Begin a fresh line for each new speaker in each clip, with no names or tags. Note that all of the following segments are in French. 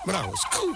Bravo, cool.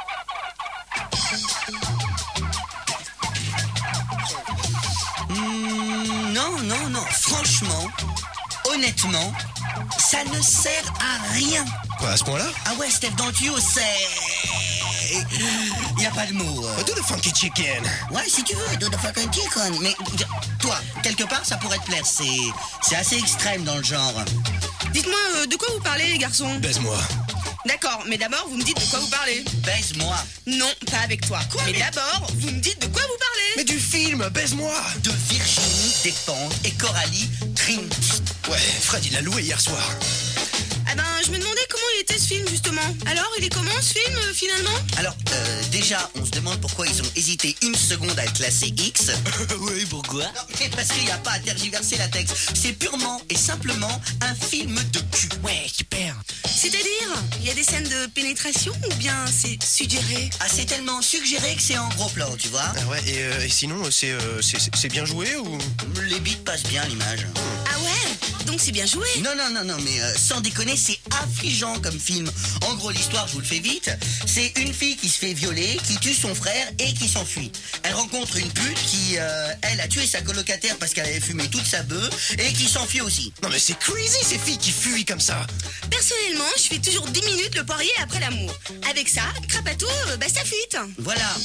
Non, franchement, honnêtement, ça ne sert à rien.
Quoi, à ce point-là?
Ah ouais, Steph, dans le tuyau, c'est... Y a pas de mot.
Do the funky chicken.
Ouais, si tu veux, do the fucking chicken. Mais toi, quelque part, ça pourrait te plaire. C'est assez extrême dans le genre.
Dites-moi, de quoi vous parlez, les garçons?
Baise-moi.
D'accord, mais d'abord, vous me dites de quoi vous parlez.
Baise-moi.
Non, pas avec toi.
Quoi,
mais
mais-
d'abord, vous me dites de quoi vous parlez.
Mais du film, baise-moi.
De Virginie Despentes et Coralie Trinity.
Ouais, Fred, il l'a loué hier soir.
Ah ben, je me demandais comment il était ce film, justement. Alors, il est comment, ce film, finalement?
Alors, déjà, on se demande pourquoi ils ont hésité une seconde à le classer X.
Oui, pourquoi?
Non, mais parce qu'il n'y a pas à tergiverser la texte. C'est purement et simplement un film de cul.
Ouais, super.
C'est-à-dire, il y a des scènes de pénétration ou bien c'est suggéré?
Ah, c'est tellement suggéré que c'est en gros plan, tu vois.
Ah ouais, et sinon, c'est bien joué ou?
Les bits passent bien, l'image.
Ah ouais? Donc c'est bien joué.
Non, mais sans déconner, c'est affligeant comme film. En gros, l'histoire, je vous le fais vite, c'est une fille qui se fait violer, qui tue son frère et qui s'enfuit. Elle rencontre une pute qui, elle, a tué sa colocataire parce qu'elle avait fumé toute sa bœuf et qui s'enfuit aussi.
Non mais c'est crazy ces filles qui fuient comme ça.
Personnellement, je fais toujours 10 minutes le poirier après l'amour. Avec ça, crapato, bah ça fuite.
Voilà.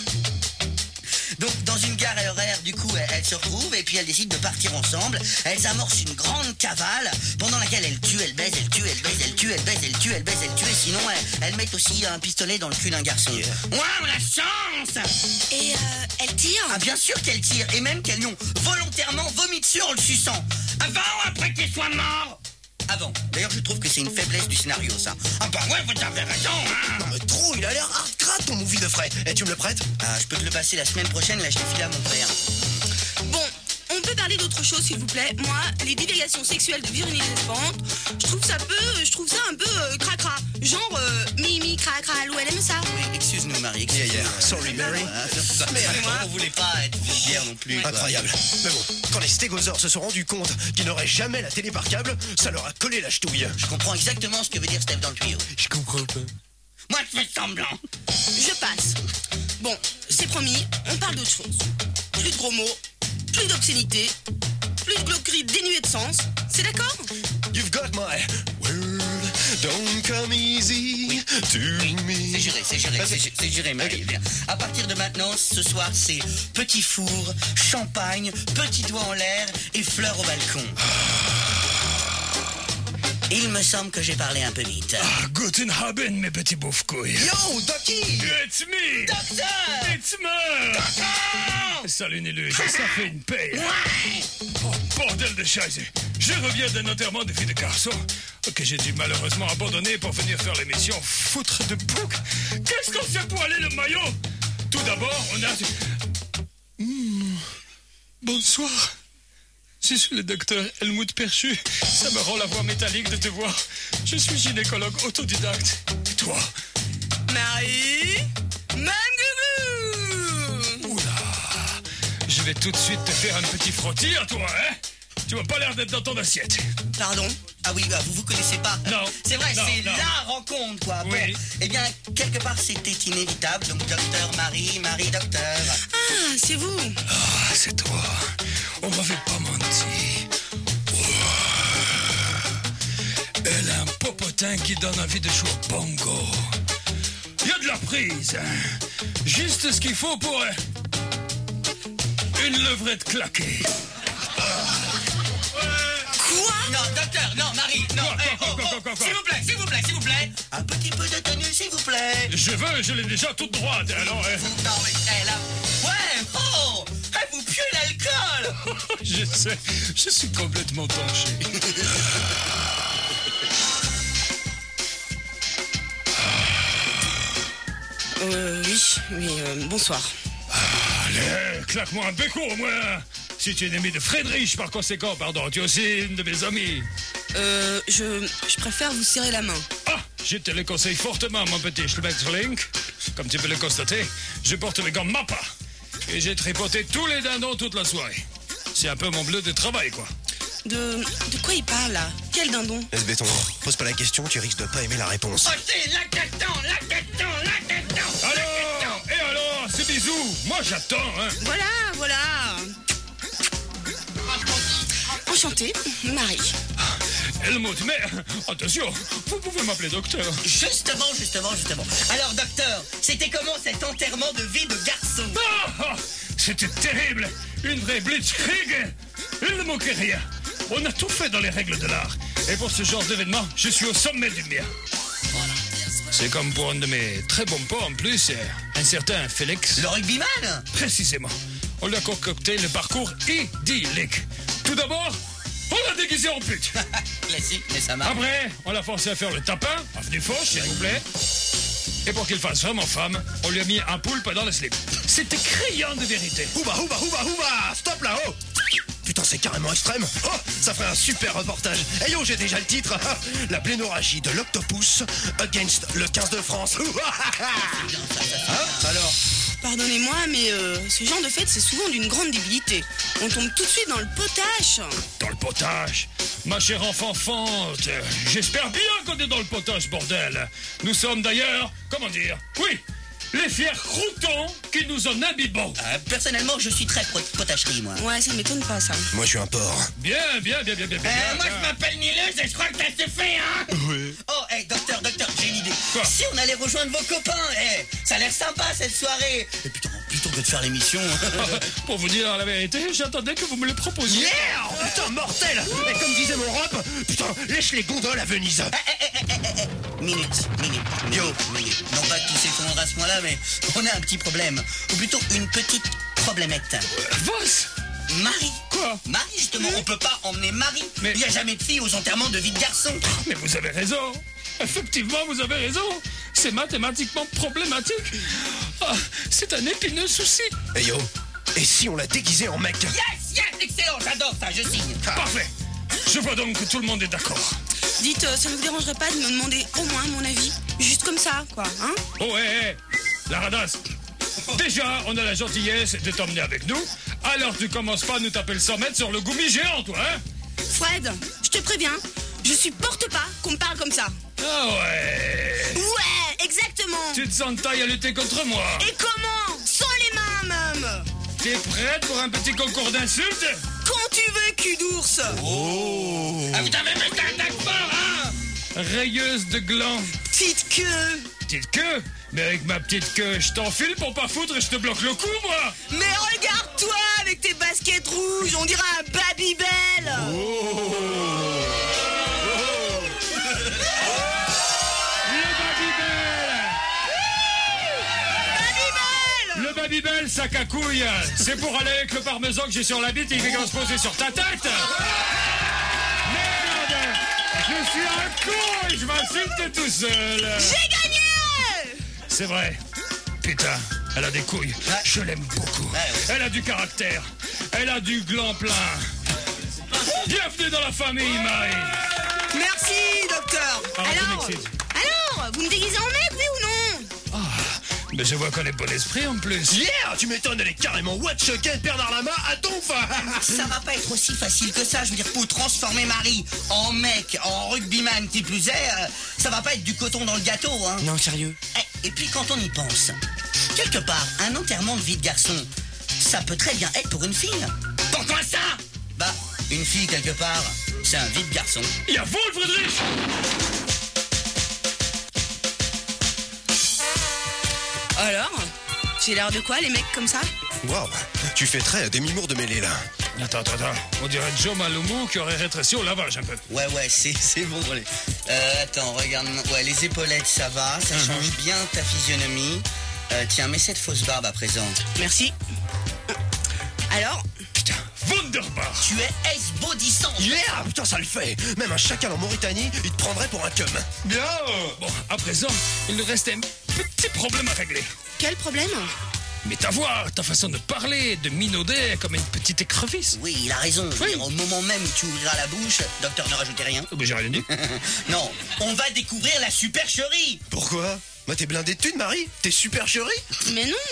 Donc, dans une gare horaire, du coup, elles se retrouvent et puis elles décident de partir ensemble. Elles amorcent une grande cavale pendant laquelle elles tuent, elles baisent, elles tuent, elles baisent, elles tuent, elles baisent, elles tuent, elles baisent, elles tuent. Et sinon, elles mettent aussi un pistolet dans le cul d'un garçon. Waouh, la chance!
Et elle tire.
Ah, bien sûr qu'elles tirent et même qu'elles lui ont volontairement vomi dessus en le suçant. Avant ou après qu'il soit mort? Avant. D'ailleurs, je trouve que c'est une faiblesse du scénario, ça. Ah bah ouais, vous avez raison, hein.
Non mais trop, il a l'air hard crade ton movie de frais. Et tu me le prêtes?
Ah, je peux te le passer la semaine prochaine, là, je l'ai filé à mon frère.
Bon, on peut parler d'autre chose, s'il vous plaît. Moi, les divagations sexuelles de Virginie Despentes, je trouve ça un peu cracra. Genre, Mimi, cracra, Lou, elle aime ça.
Oui, excuse-nous, Marie.
Yeah. Sorry, Mary.
Mais on voulait pas être vulgaire non plus. quoi.
Incroyable. Mais bon, quand les stégosaures se sont rendus compte qu'ils n'auraient jamais la télé par câble, ça leur a collé la ch'touille.
Je comprends exactement ce que veut dire Steph dans le tuyau.
Je comprends pas.
Moi, je fais semblant.
Je passe. Bon, c'est promis, on parle d'autre chose. Plus de gros mots, plus d'obscénité, plus de gloqueries dénuées de sens. C'est d'accord?
You've got my word, don't come easy to me.
C'est juré, Marie.
Ok.
Bien. À partir de maintenant, ce soir, c'est petit four, champagne, petit doigt en l'air et fleurs au balcon. Il me semble que j'ai parlé un peu vite.
Guten Abend, mes petits bouffe-couilles.
Yo, Ducky!
It's me!
Docteur!
It's me! Salut Nélus, ça fait une paye. Oh, bordel de chaise. Je reviens d'un enterrement de fille de garçon que j'ai dû malheureusement abandonner pour venir faire l'émission Foutre de bouc. Qu'est-ce qu'on s'est poilé le maillot? Tout d'abord, on a... Bonsoir. Je suis le docteur Helmut Perchu. Ça me rend la voix métallique de te voir. Je suis gynécologue autodidacte. Et toi?
Marie, Mangougou.
Oula. Je vais tout de suite te faire un petit frottis à toi, hein? Tu m'as pas l'air d'être dans ton assiette.
Pardon?
Ah oui, bah, vous connaissez pas.
Non.
C'est vrai,
Non,
c'est
non.
la rencontre, quoi. Bon,
Oui.
eh bien, quelque part, c'était inévitable. Donc, docteur Marie, docteur.
Ah, c'est vous.
Ah, c'est toi. On m'avait pas menti. Elle a un popotin qui donne envie de jouer au bongo. Il y a de la prise, hein. Juste ce qu'il faut pour une levrette claquée.
Quoi?
Non, docteur, non, Marie, non.
Quoi,
Eh,
quoi,
oh,
quoi,
oh,
quoi, quoi,
s'il
quoi?
vous plaît, s'il vous plaît, s'il vous plaît. Un petit peu de tenue, s'il vous plaît.
Je l'ai déjà toute droite, alors.
Non, mais, là. Ouais, oh, vous puez l'alcool.
Je sais, je suis complètement tanché.
Oui, bonsoir.
Allez, claque-moi un béco au moins. Si tu es une amie de Friedrich, par conséquent, pardon, tu es aussi une de mes amies.
Je préfère vous serrer la main.
Ah, je te le conseille fortement, mon petit Schmetterling. Comme tu peux le constater, je porte mes gants Mappa. Et j'ai tripoté tous les dindons toute la soirée. C'est un peu mon bleu de travail, quoi.
De quoi il parle là? Quel dindon?
Laisse béton. Pose pas la question, tu risques de pas aimer la réponse.
Oh, c'est la question.
Alors, c'est bisous. Moi, j'attends, hein.
Voilà. Enchantée, Marie.
Helmut, mais attention, vous pouvez m'appeler docteur.
Justement. Alors, docteur, c'était comment cet enterrement de vie de garçon?
C'était terrible. Une vraie blitzkrieg. Il ne manquait rien. On a tout fait dans les règles de l'art. Et pour ce genre d'événement, je suis au sommet du mien. C'est comme pour un de mes très bons potes en plus, un certain Félix.
Le rugbyman?
Précisément. On lui a concocté le parcours idyllique. Tout d'abord, on l'a déguisé en pute.
Classique, mais ça marche.
Après, on l'a forcé à faire le tapin, avenue Foch, s'il vous plaît. Et pour qu'il fasse vraiment femme, on lui a mis un poulpe dans le slip. C'était criant de vérité.
Ouba, stop là-haut. Putain, c'est carrément extrême. Oh, ça ferait un super reportage. Hey yo, j'ai déjà le titre. La plénorragie de l'octopus against le 15 de France. Alors?
Pardonnez-moi, mais ce genre de fête, c'est souvent d'une grande débilité. On tombe tout de suite dans le potage.
Dans le potage? Ma chère enfant fente, j'espère bien qu'on est dans le potage, bordel. Nous sommes d'ailleurs, comment dire, oui, les fiers croutons qui nous en imbibons.
Personnellement, je suis très potacherie, moi.
Ouais, ça m'étonne pas, ça.
Moi, je suis un porc.
Bien.
Moi, je m'appelle Nileuse et je crois que t'as assez fait, hein?
Oui.
Oh, docteur, j'ai une idée.
Quoi?
Si on allait rejoindre vos copains, ça a l'air sympa, cette soirée. Et putain, plutôt que de faire l'émission...
Pour vous dire la vérité, j'attendais que vous me le proposiez.
Yeah! Putain, mortel! Et comme disait mon rap, putain, lèche les gondoles à Venise.
Minute. Non pas que tout s'effondre à ce point-là, mais on a un petit problème. Ou plutôt une petite problémette.
Voss!
Marie.
Quoi?
Marie, justement, on peut pas emmener Marie.
Mais-
Il n'y a jamais de fille aux enterrements de vie de garçon.
Mais vous avez raison. Effectivement, vous avez raison. C'est mathématiquement problématique. C'est un épineux souci.
Hey yo, et si on l'a déguisé en mec?
Yes, excellent, j'adore ça, je signe.
Parfait. Je vois donc que tout le monde est d'accord.
Dites, ça ne vous dérangerait pas de me demander au moins mon avis? Juste comme ça, quoi, hein?
Oh, la radasse. Déjà, on a la gentillesse de t'emmener avec nous. Alors tu commences pas à nous taper le 100 mètres sur le goumi géant, toi, hein?
Fred, je te préviens, je supporte pas qu'on me parle comme ça.
Ah ouais.
Ouais, exactement.
Tu te sens de taille à lutter contre moi.
Et comment? Sans les mains, même.
T'es prête pour un petit concours d'insultes?
Quand tu veux, cul d'ours.
Ah, vous avez fait un attaque fort, hein?
Rayeuse de gland.
Petite queue.
Petite queue? Mais avec ma petite queue, je t'enfile pour pas foutre et je te bloque le cou, moi.
Mais regarde-toi avec tes baskets rouges, on dirait un Babybel.
Le Babybel, sac à couilles, c'est pour aller avec le parmesan que j'ai sur la bite et il va se poser sur ta tête. Merde, je suis un con et je m'insulte tout seul.
J'ai gagné.
C'est vrai. Putain, elle a des couilles. Je l'aime beaucoup. Elle a du caractère. Elle a du gland plein. Bienvenue dans la famille, Marie.
Merci, docteur.
tu m'excites.
Alors, vous me déguisez en mec, oui ou non?
Mais je vois qu'on est bon esprit en plus.
Yeah! Tu m'étonnes, elle est carrément Watch Ken Bernard Lama à donf.
Ça va pas être aussi facile que ça. Je veux dire, pour transformer Marie en mec, en rugbyman qui plus est, ça va pas être du coton dans le gâteau, hein.
Non, sérieux.
Et puis quand on y pense, quelque part, un enterrement de vie de garçon, ça peut très bien être pour une fille. Pourquoi ça? Bah, une fille quelque part, c'est un vide garçon.
Il y a vous, Friedrich.
Alors, j'ai l'air de quoi, les mecs comme ça?
Waouh, tu fais très Demi-Moore de mêlée là.
Attends. On dirait Joe Malumou qui aurait rétréci au lavage un peu.
Ouais, c'est bon. Allez. Attends, regarde. Ouais, les épaulettes, ça va. Ça change bien ta physionomie. Tiens, mets cette fausse barbe à présent.
Merci. Alors,
Putain, Wunderbar.
Tu es ace-bodissant.
Yeah! Putain, ça le fait. Même un chacal en Mauritanie, il te prendrait pour un cum.
Bien. Bon, à présent, il nous reste un petit problème à régler.
quel problème?
Mais ta voix, ta façon de parler, de minauder comme une petite écrevisse.
Oui, il a raison. Je veux dire, au moment même où tu ouvriras la bouche, docteur, ne rajoutez rien.
Oh, ben, j'ai rien dit.
Non, on va découvrir la supercherie.
Pourquoi? Bah t'es blindé de thunes, Marie? T'es super chérie?
Mais non.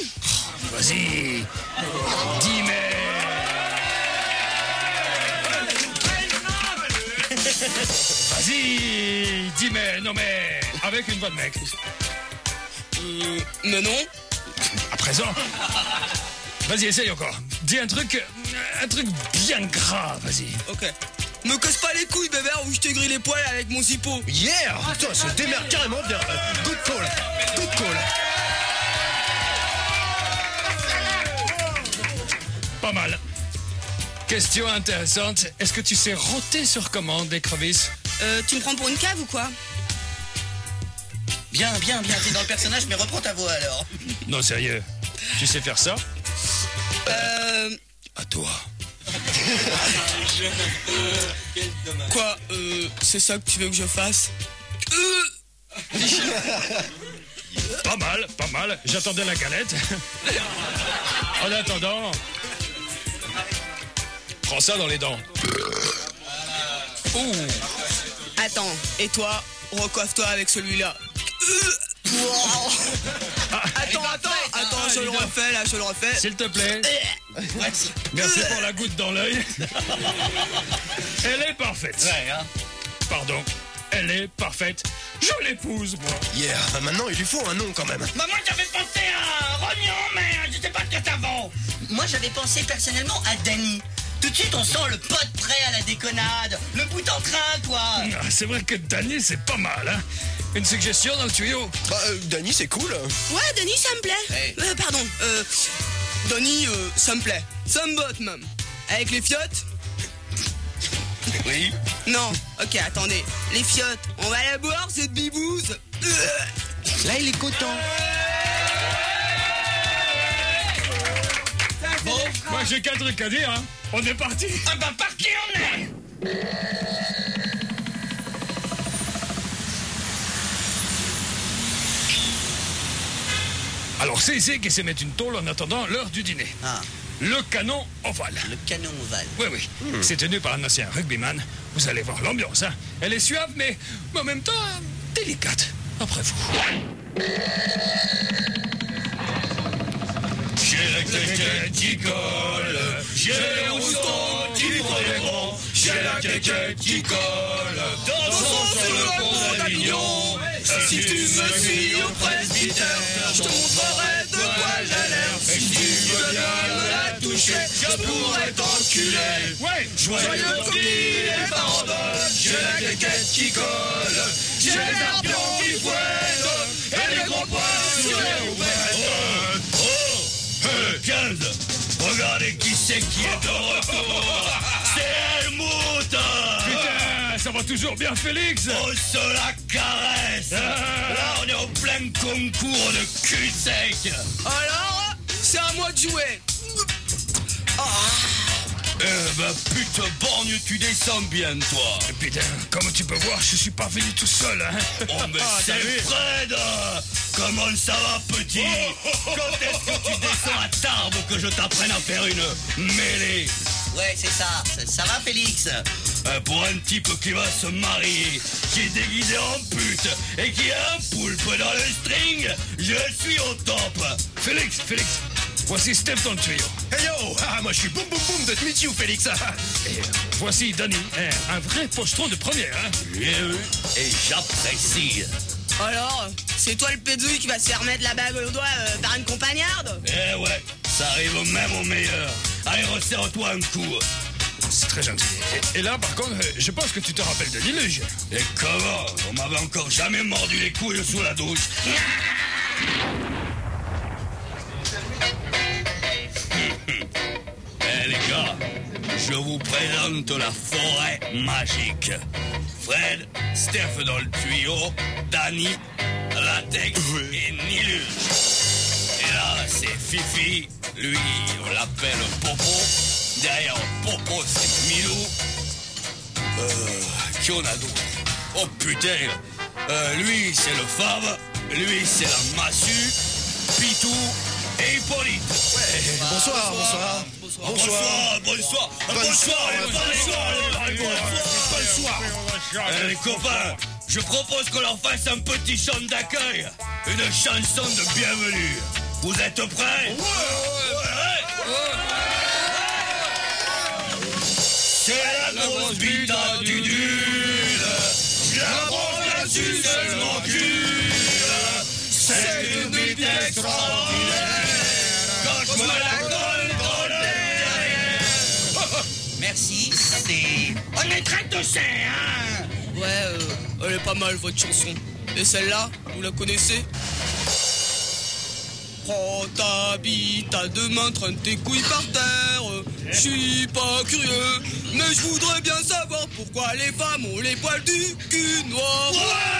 Vas-y. Dis mais. Vas-y, dis mais, non mais, avec une voix de mec.
Mais non.
À présent. Vas-y, essaye encore. Dis un truc bien gras, vas-y.
Ok. Me casse pas les couilles, bébé, ou je te grille les poils avec mon zippo.
Yeah! Putain, se démerde carrément bien. Good call. Good call.
Pas mal. Question intéressante. Est-ce que tu sais roter sur commande des crevisses?
Tu me prends pour une cave ou quoi?
Bien, t'es dans le personnage, mais reprends ta voix alors.
Non, sérieux. Tu sais faire ça? À toi.
Quoi, c'est ça que tu veux que je fasse?
Pas mal. J'attendais la galette. En attendant, prends ça dans les dents. Ouh.
Attends, et toi, recoiffe-toi avec celui-là. Attends, je le refais.
S'il te plaît. Merci pour la goutte dans l'œil. Elle est parfaite.
Ouais, hein.
Pardon. Elle est parfaite. Je l'épouse, moi.
Yeah, maintenant il lui faut un nom quand même.
Bah moi j'avais pensé à Rognon, mais je sais pas ce que ça vaut. Moi j'avais pensé personnellement à Danny. Tout de suite on sent le pote prêt à la déconnade, le bout en train quoi.
Ah, c'est vrai que Danny, c'est pas mal, hein. Une suggestion dans le tuyau?
Bah, Danny, c'est cool.
Ouais, Denis, ça me plaît.
Hey.
Pardon.
Donny, ça me plaît. Ça me botte même. Avec les fiottes?
Oui.
Non. Ok, attendez. Les fiottes, on va la boire cette bibouze.
Là, il est content.
Bon, moi j'ai 4 trucs à dire, hein. On est parti.
Ah bah parti on est.
Alors c'est ici qu'il sait mettre une tôle en attendant l'heure du dîner.
Ah,
Le canon ovale.
le canon ovale.
Oui. C'est tenu par un ancien rugbyman. Vous allez voir l'ambiance, hein. Elle est suave, mais en même temps délicate. Après vous.
J'ai la quéquette qui colle, j'ai les roustons qui font j'ai la quéquette qui colle, dansons sur le pont d'Avignon. Si tu me suis au presbytère, je te montrerai de quoi j'ai l'air. Et si tu veux bien me la toucher, je pourrais t'enculer.
Ouais.
Joyeux coquille et farandole, j'ai la quéquette qui colle, j'ai les arpions qui fouettent, et les gros poils sur les rouettes. Oh, 15, regardez qui c'est qui est de retour. C'est Helmut.
Putain, ça va toujours bien, Félix.
On se la caresse. Là, on est en plein concours de cul sec.
Alors, c'est à moi de jouer.
Bah putain, borgne, tu descends bien, toi.
Putain, comme tu peux voir, je suis pas venu tout seul, hein.
Oh, mais
Ah,
c'est
t'as vu?
Fred. Comment ça va, petit? Quand est-ce que tu descends à Tarbes que je t'apprenne à faire une mêlée?
Ouais, c'est ça. Ça va, Félix?
Pour un type qui va se marier, qui est déguisé en pute et qui a un poulpe dans le string, je suis au top.
Félix, voici Steph dans le tuyau.
Hey yo, moi je suis boum boum boum de te meet you, Félix.
Et voici Danny, un vrai pochetron de première, hein.
Et j'apprécie.
Alors, c'est toi le pédouille qui va se faire mettre la bague au doigt par une compagnarde?
Eh ouais, ça arrive même au meilleur. Allez, resserre-toi un coup.
C'est très gentil. Et là, par contre, je pense que tu te rappelles de l'illuge.
Et comment? On m'avait encore jamais mordu les couilles sous la douche. Eh les gars, je vous présente la forêt magique. Fred, Steph dans le tuyau, Danny, Latex et Nilus. Et là, c'est Fifi, lui, on l'appelle Popo. Derrière Popo, c'est Milou. Qui on a d'autre? Oh putain, lui, c'est le Fab, lui, c'est la Massue, Pitou et Hippolyte.
Bonsoir.
Les copains, je propose qu'on leur fasse un petit chant d'accueil, une chanson de bienvenue. Vous êtes prêts? C'est la grosse bite à Dudu.
On est très touchés, hein.
Ouais, elle est pas mal votre chanson. Et celle-là, vous la connaissez? Prends ta bite à deux mains, traîne tes couilles par terre. Je suis pas curieux, mais je voudrais bien savoir pourquoi les femmes ont les poils du cul noir.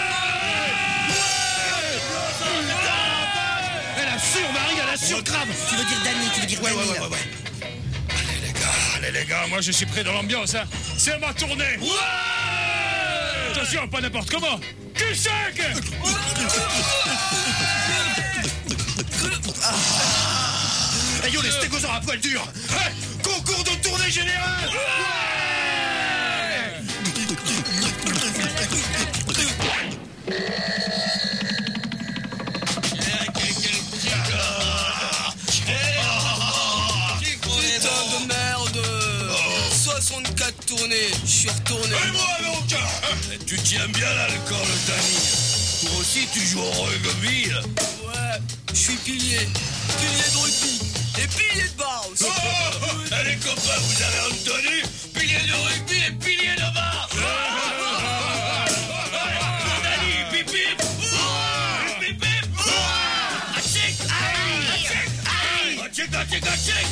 Elle assure, Marie, elle assure grave.
Tu veux dire Danny, tu veux dire Danny.
Ouais.
Allez les gars, moi je suis prêt dans l'ambiance, hein. C'est ma tournée. Attention, pas n'importe comment. Cul sec.
Hey yo, les stégosaures à poil dur. Hey, concours de tournée générale.
Putain de merde. 64 tournées, je suis retourné.
Et moi donc, tu tiens bien l'alcool, Danny. Toi aussi, tu joues au rugby.
Ouais, je suis pilier de rugby et pilier de bar aussi.
Les copains, vous avez entendu? Pilier de rugby et pilier de bar. Danny, pip pip. Pip pip. Achik. Achik.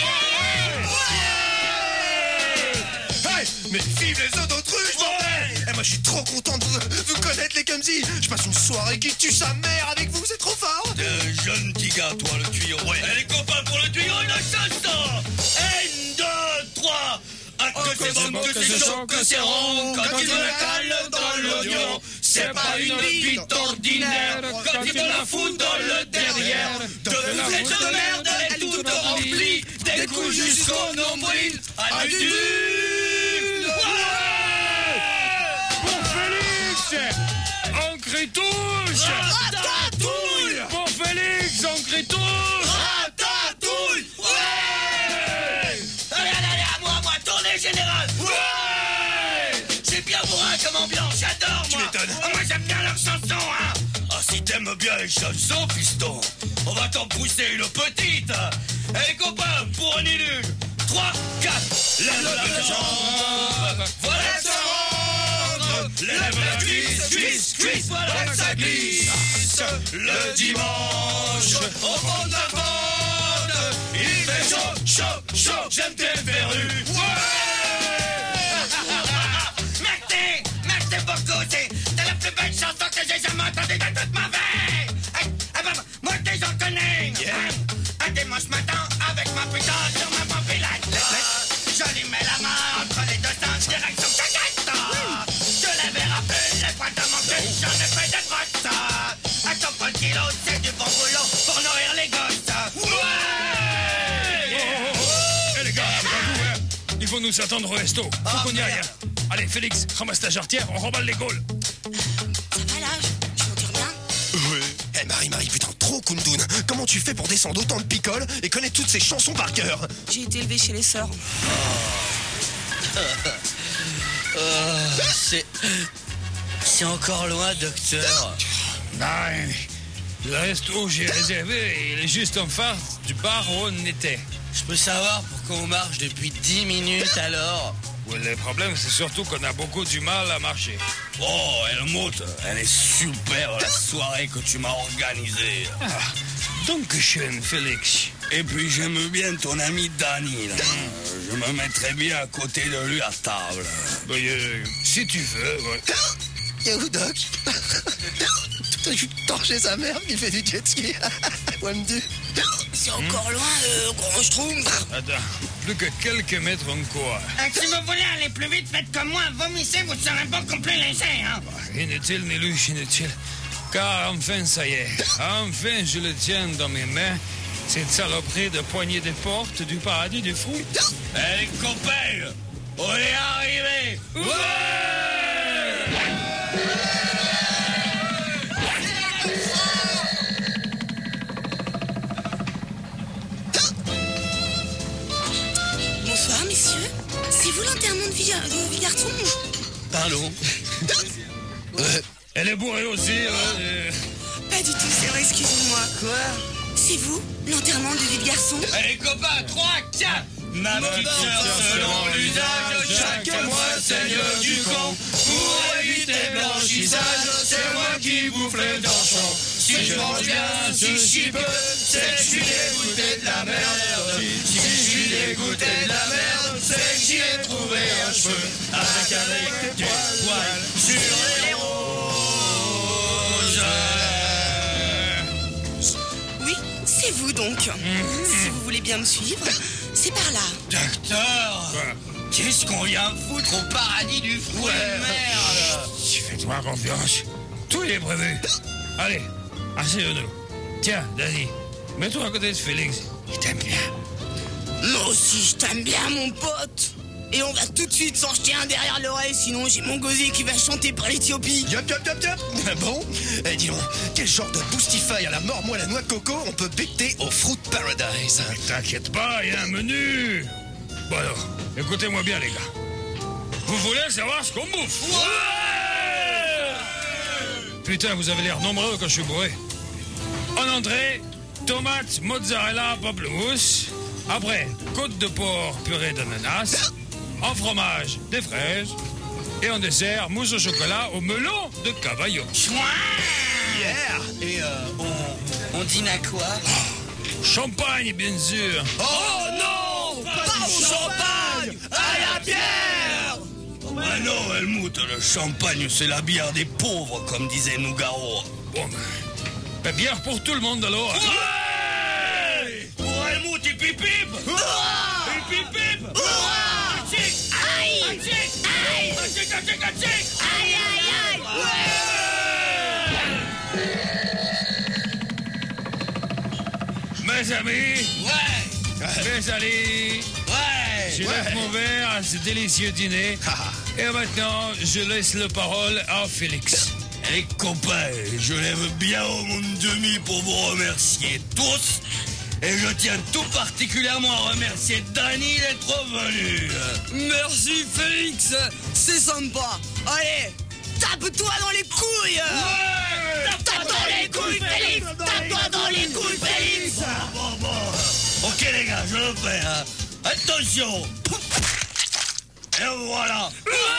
Hey, mais vive les autotruches, bordel. Et moi, je suis trop content de vous connaître, les Cumsy. Je passe une soirée qui tue sa mère avec vous, c'est trop fort.
Jeune petit gars, toi, le tuyau. Ouais. Les copains pour le tuyau, une chanson. 1, 2, 3. Ah, que c'est bon, que c'est chaud, que c'est rond. Quand il me cale dans l'oignon, c'est pas une bite ordinaire. Quand il me la fout dans le derrière, de flèches de merde et toute remplie, des coups jusqu'au nombril, à du
Pour Félix, on crie tous.
Ratatouille.
Pour Félix, on crie tous.
Ratatouille. Ouais. Allez, à moi, tournée générale. Ouais. C'est bien bourrin comme ambiance, j'adore, moi.
Tu m'étonnes.
Ah, moi, j'aime bien leurs chansons, hein. Ah, si t'aimes bien les chansons, fiston, on va t'en pousser une petite. Eh, les copains, pour un nul. 3, 4, lève la jambe. Voilà que ça rentre. Lève la cuisse, voilà que ça glisse. Le dimanche, au fond de la bande, il fait chaud, j'aime tes verrues. Merci beaucoup, c'est la plus belle chanson que j'ai jamais entendue de toute ma vie. Moi que j'en connais. Un dimanche matin, avec ma putain sur ma mobilette, je lui mets la main entre les deux seins, direction caquette. Je l'avais rappelé les points de mon cul, j'en ai fait des brosses. À 100 kilos, c'est du bon boulot pour nourrir les gosses.
Eh les gars, bravo, hein. Il faut nous attendre au resto. Faut qu'on y aille. Hein. Allez, Félix, ramasse ta jarretière, on remballe les Gaules.
Ça va là, je m'en tire bien.
Ouais. Eh Marie, putain, trop Kundun. Comment tu fais pour descendre autant de picoles et connaître toutes ces chansons par cœur?
J'ai été élevée chez les sœurs.
C'est encore loin, docteur.
Non, le resto j'ai réservé, il est juste en face du bar où on était.
Je peux savoir pourquoi on marche depuis 10 minutes alors?
Ouais, le problème, c'est surtout qu'on a beaucoup du mal à marcher.
Oh, Helmut, elle est super la soirée que tu m'as organisée.
Ah, donc schön, Félix.
Et puis j'aime bien ton ami Danny. Là. Je me mettrais bien à côté de lui à table.
Si tu veux, ouais.
Yahoo Doc. Tout a torché sa mère qui fait du jet ski. Wamdu.
C'est encore loin, gros schtroumpf.
Attends, plus que quelques mètres encore.
Si vous voulez aller plus vite, faites comme moi, vomissez, vous serez beaucoup plus léger, hein.
Inutile, Niluche, inutile. Car enfin, ça y est. Enfin, je le tiens dans mes mains. Cette saloperie de poignée des portes du paradis du fruit.
Eh, les copains, on est arrivés.
Bonsoir, messieurs. C'est vous l'enterrement de Villarton?
Pardon.
Elle est bourrée aussi.
Pas du tout, c'est vrai, excusez-moi.
Quoi?
C'est vous l'enterrement de vie de garçon?
Eh, les copains, 3, 4, Ma petite sœur, selon l'usage, chaque mois saigne du con. Pour éviter le blanchissage, c'est moi qui bouffe les torchons. Si je mange bien, si je chie peu, c'est que je suis dégoûté de la merde. Si je suis dégoûté de la merde, c'est que j'y ai trouvé un cheveu. Avec des poils sur les roses.
Oui, c'est vous donc. Si vous voulez bien me suivre, c'est par là.
Docteur, qu'est-ce qu'on vient foutre au paradis du fruit de merde?
Fais-toi confiance. Tout est prévu. Allez, asseyons-nous. Tiens, Danny, mets-toi à côté de Félix. Il t'aime bien.
Moi aussi, je t'aime bien, mon pote. Et on va tout de suite s'en jeter un derrière l'oreille, sinon j'ai mon gosier qui va chanter par l'Éthiopie.
Yop, yop, yop, yop. Bon, dis donc, quel genre de boostify à la mort, moi, la noix de coco, on peut becter au Fruit Paradise?
T'inquiète pas, il y a un menu. Bon alors, écoutez-moi bien, les gars. Vous voulez savoir ce qu'on bouffe? Ouais! Putain, vous avez l'air nombreux quand je suis bourré. En entrée, tomates, mozzarella, pamplemousse. Après, côte de porc, purée d'ananas. En fromage, des fraises. Et en dessert, mousse au chocolat au melon de Cavallo.
Yeah.
Et on dîne à quoi?
Champagne, bien sûr.
Oh non, pas au champagne, à la bière. Ah non, Helmut, le champagne, c'est la bière des pauvres, comme disait Nougaro.
Bon, ben, bière pour tout le monde alors.
Ouais! Pour Helmut, hip hip hip! Hip hip hip!
Aïe! Aïe! Aïe, aïe, aïe!
Mes amis,
Ouais!
mes amis,
Ouais!
je lève mon verre à ce délicieux dîner. Et maintenant, je laisse la parole à Félix.
Les copains, je lève bien au monde demi pour vous remercier tous. Et je tiens tout particulièrement à remercier Danny d'être venu.
Merci Félix, c'est sympa. Allez, tape-toi dans les couilles.
Tape dans les couilles, Félix! Tape-toi dans les couilles, Félix!
Bon. Ok les gars, je le fais. Hein. Attention. Et voilà.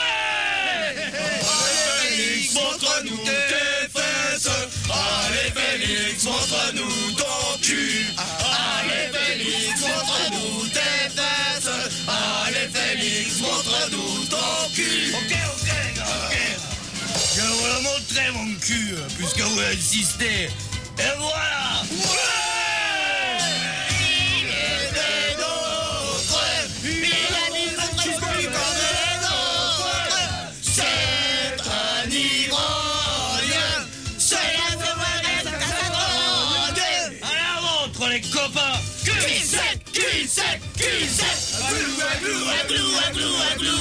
Félix, montre-nous tes fesses. Allez Félix, montre-nous ton cul. Allez Félix, montre-nous tes fesses. Allez Félix, montre-nous ton cul. Ok les gars, ok. Je vais vous le montrer mon cul, puisque vous insistez. Et voilà. Il est des nôtres. Il a mis notre cul comme les nôtres. C'est un ivrogne. C'est la demoiselle de sa drogue. À la montre les copains. Cul sec. Aglou, aglou.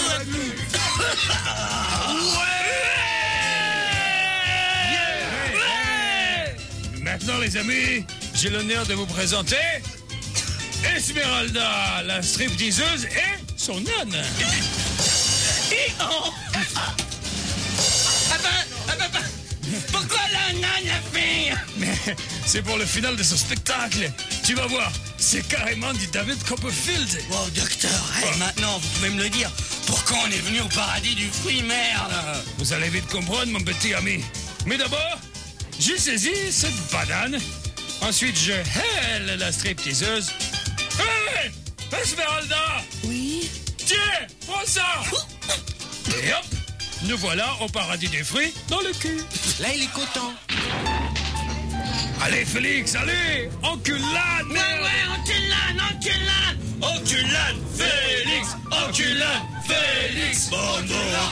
Maintenant, les amis, j'ai l'honneur de vous présenter Esmeralda, la stripteaseuse et son âne.
Pourquoi la nana, la fille?
Mais c'est pour le final de ce spectacle. Tu vas voir, c'est carrément du David Copperfield.
Oh, docteur, maintenant, vous pouvez me le dire. Pourquoi on est venu au paradis du fruit, merde?
Vous allez vite comprendre, mon petit ami. Mais d'abord, j'ai saisi cette banane. Ensuite, je hèle la stripteaseuse. Hé! Esmeralda!
Oui?
Tiens, prends ça! Et hop! Nous voilà au paradis des fruits dans le cul.
Là, il est content.
Allez, Félix, allez! Encule l'âne!
Encule l'âne, Félix! Encule l'âne, Félix! Bon,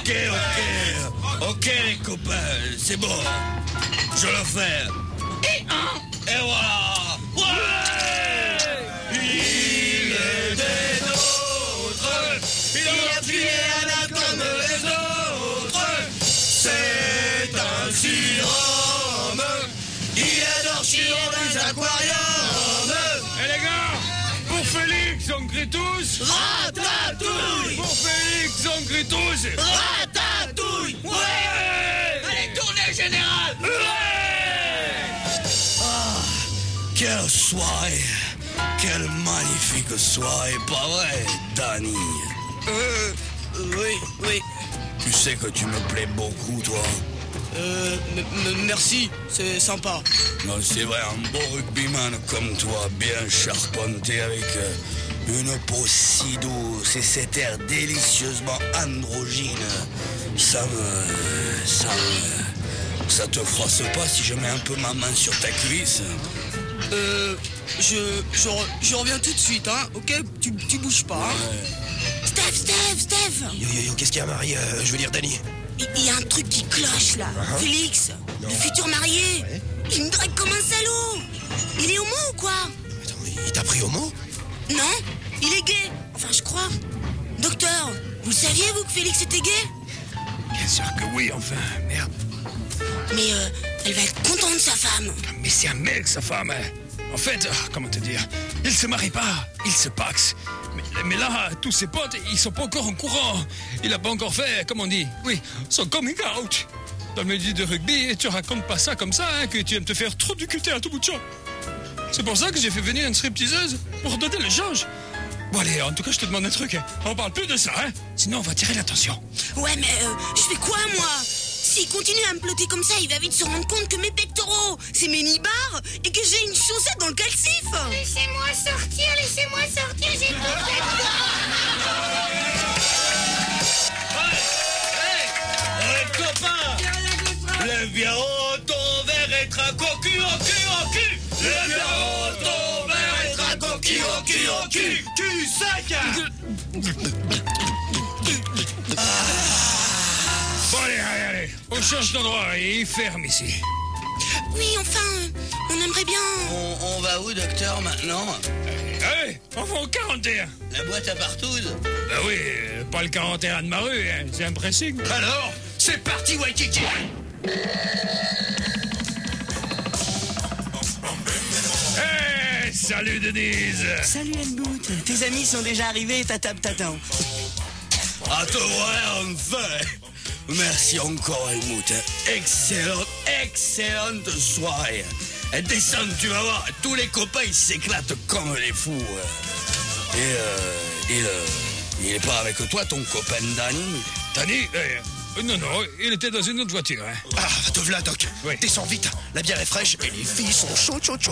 ok, les copains, c'est bon. Je le fais. Et voilà! Ouais! Il est des nôtres! Il a tué un comme les autres! C'est un surhomme! Il adore chier dans les aquariums!
Et les gars, pour Félix, on crie tous!
Ratatouille!
Pour Félix, on crie tous!
Ratatouille! Ouais! Allez, tournez, général! Ouais! Ah, quelle soirée! quelle magnifique soirée, pas vrai, Danny?
Oui.
Tu sais que tu me plais beaucoup, toi.
Merci, c'est sympa.
Non, c'est vrai, un beau rugbyman comme toi, bien charpenté avec une peau si douce et cet air délicieusement androgyne. Ça te froisse pas si je mets un peu ma main sur ta cuisse?
Je reviens tout de suite, hein, ok? Tu bouges pas, hein?
Steph,
Yo, qu'est-ce qu'il y a, Marie? Je veux dire, Danny.
il y a un truc qui cloche là. Félix, le futur marié, il me drague comme un salaud. Il est homo ou quoi?
Attends, il t'a pris au mot?
Non, il est gay. Enfin, je crois. Docteur, vous le saviez, vous, que Félix était gay?
Bien sûr que oui, enfin, merde.
Mais elle va être contente de sa femme.
Mais c'est un mec, sa femme. En fait, comment te dire, il se marie pas, il se paxe. Mais là, tous ses potes, ils sont pas encore au courant. Il a pas encore fait, comme on dit, oui, son coming out. Dans le milieu de rugby, tu racontes pas ça comme ça, hein, que tu aimes te faire trop du cuter à tout bout de champ. C'est pour ça que j'ai fait venir une stripteaseuse pour donner le change. Bon allez, en tout cas, je te demande un truc. On parle plus de ça, hein. Sinon, on va tirer l'attention.
Ouais, mais je fais quoi, moi? S'il continue à me plotter comme ça, il va vite se rendre compte que mes pectoraux, c'est mes nibards et que j'ai une chaussette dans le calcif.
Laissez-moi sortir, j'ai tout fait.
Hey, copain! Lève bien haut ton verre et traque au cul, au cul! Lève bien haut ton verre et traque au cul, au cul! Cul sec!
Bon allez, on change d'endroit et il ferme ici.
Oui, enfin, on aimerait bien...
On va où, docteur, maintenant?
Allez, on va au 41.
La boîte à partouze?
Bah oui, pas le 41 de ma rue, hein, c'est un pressing.
Alors, c'est parti, Waikiki.
Hey, salut Denise.
Salut, Helmut. Tes amis sont déjà arrivés, ta table t'attend.
À te voir enfin! Merci encore, Helmut. Excellente soirée. Descends, tu vas voir, tous les copains, ils s'éclatent comme les fous. Et il est pas avec toi, ton copain Danny?
Danny, non, il était dans une autre voiture. Hein.
Ah, te v'là, Doc.
Oui.
Descends vite. La bière est fraîche et les filles sont chaudes.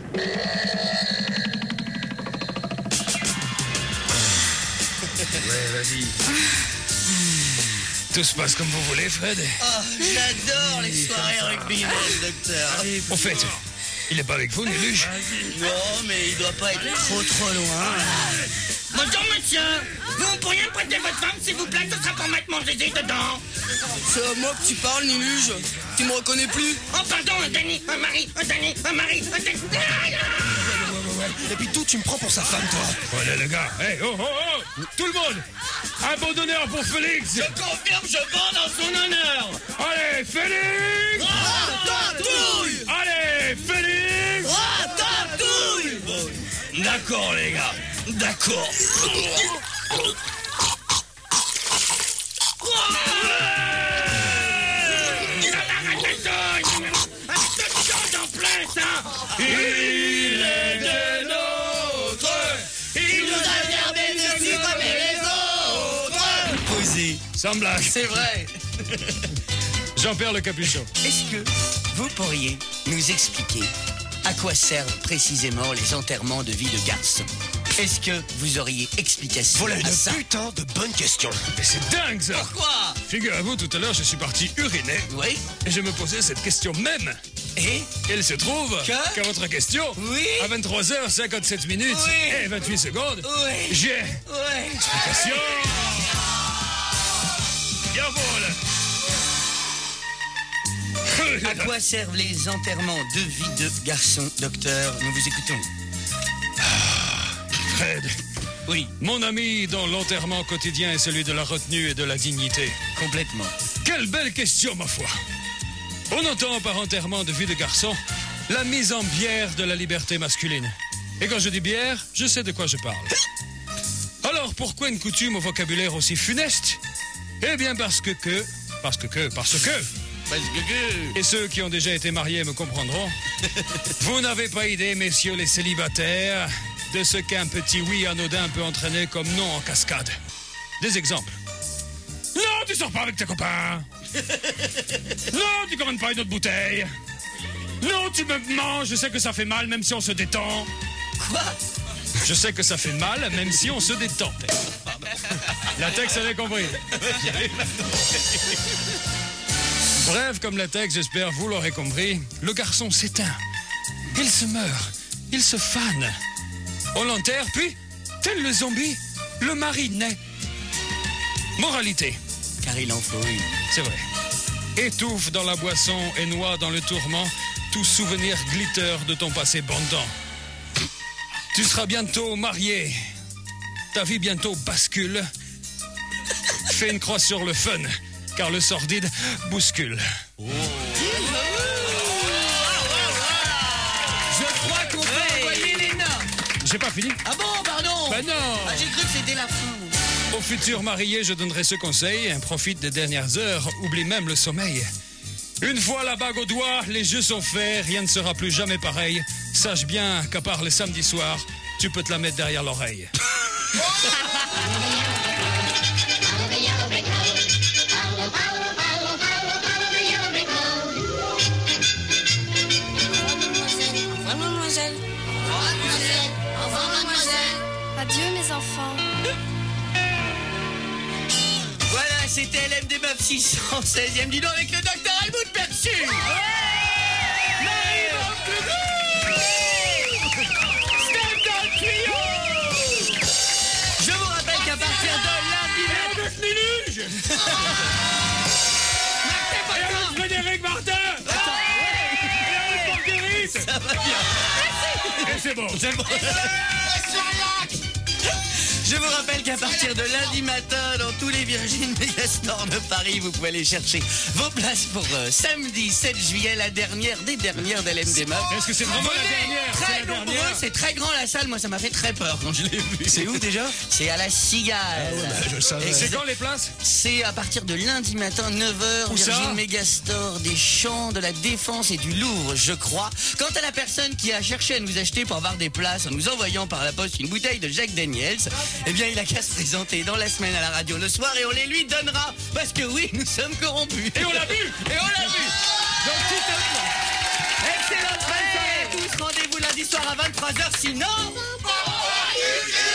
Ouais, vas-y. Tout se passe comme vous voulez, Fred.
Oh, j'adore les soirées rugbyman, docteur.
Au fait, il est pas avec vous, Néluge?
Non, mais il doit pas être trop loin.
Bonjour, monsieur. Vous pourriez me prêter votre femme, s'il vous plaît? Ce sera pour mettre mon zizi dedans.
C'est à moi que tu parles, Niluge. Tu me reconnais plus?
Oh, pardon, un Danny, un mari, un Danny, un mari, un Danny.
Et puis tout, tu me prends pour sa femme, toi.
Voilà, les gars. Hey, oh, tout le monde. Un bon honneur pour Félix.
Je confirme, je bats dans son honneur.
Allez, Félix.
Ratatouille!
Allez, Félix.
Ratatouille! D'accord, les gars. D'accord.
Il est des nôtres. Il nous a gardés dessus comme les autres.
Posez.
Sans blague.
C'est vrai.
J'en perds le capuchon.
Est-ce que vous pourriez nous expliquer à quoi servent précisément les enterrements de vie de garçon? Est-ce que vous auriez explication
Voilà
à
une
ça?
putain de bonne question.
Mais c'est dingue, ça.
Pourquoi?
Figurez-vous, tout à l'heure, je suis parti uriner.
Oui.
Et je me posais cette question même.
Et?
Il se trouve qu'à votre question,
Oui.
à 23h57 minutes
Oui.
et 28 secondes,
Oui.
j'ai
Ouais.
explication. Bien
À quoi servent les enterrements de vie de garçon, docteur? Nous vous écoutons.
Fred,
Oui,
mon ami dont l'enterrement quotidien est celui de la retenue et de la dignité.
complètement.
Quelle belle question, ma foi. On entend par enterrement de vie de garçon la mise en bière de la liberté masculine. Et quand je dis bière, je sais de quoi je parle. Alors, pourquoi une coutume au vocabulaire aussi funeste? Eh bien, parce que... Et ceux qui ont déjà été mariés me comprendront. Vous n'avez pas idée, messieurs les célibataires, de ce qu'un petit oui anodin peut entraîner comme non en cascade. Des exemples. Non, tu sors pas avec tes copains. Non, tu commandes pas une autre bouteille. Non, tu me mens, je sais que ça fait mal même si on se détend.
Quoi?
Je sais que ça fait mal même si on se détend. La Tex avait compris. Bref, comme la Tex, j'espère vous l'aurez compris, le garçon s'éteint. Il se meurt. Il se fane. On l'enterre, puis, tel le zombie, le mari naît. Moralité.
Car il en faut une.
C'est vrai. Étouffe dans la boisson et noie dans le tourment tout souvenir glitter de ton passé bandant. Tu seras bientôt marié. Ta vie bientôt bascule. Fais une croix sur le fun, car le sordide bouscule.
Je crois qu'on peut envoyer les notes.
J'ai pas fini.
Ah bon, pardon?
Ben non.
Ah, j'ai cru que c'était la fin.
Aux futurs mariés, je donnerai ce conseil. Profite des dernières heures, oublie même le sommeil. Une fois la bague au doigt, les yeux sont faits, rien ne sera plus jamais pareil. Sache bien qu'à part le samedi soir, tu peux te la mettre derrière l'oreille.
Mademoiselle.
Au revoir, mademoiselle.
Adieu, mes enfants.
Voilà, c'était LMD Meuf 616e du nom avec le docteur Helmut Perçu. Je vous rappelle qu'à partir de lundi...
Frédéric Martin.
Ça va bien.
Et c'est bon.
C'est bon. Je vous rappelle qu'à partir de lundi matin, dans tous les Virgin Megastores de Paris, vous pouvez aller chercher vos places pour samedi 7 juillet, la dernière des dernières d'LMD Meuf.
Est-ce que c'est vraiment la dernière?
Très
C'est la
nombreux,
dernière.
c'est très grand la salle, moi ça m'a fait très peur quand je l'ai vu.
C'est où déjà?
C'est à la Cigale.
Je savais.
C'est quand les places?
C'est à partir de lundi matin, 9h,
Où ça?
Virgin Megastore, des Champs, de la Défense et du Louvre, je crois. Quant à la personne qui a cherché à nous acheter pour avoir des places en nous envoyant par la poste une bouteille de Jack Daniels, eh bien, il a qu'à se présenter dans la semaine à la radio le soir et on les lui donnera. Parce que oui, nous sommes corrompus.
Et on l'a vu.
Et on l'a vu. Donc, tout un plan. Excellente fin de soirée à tous. Rendez-vous lundi soir à 23h, sinon...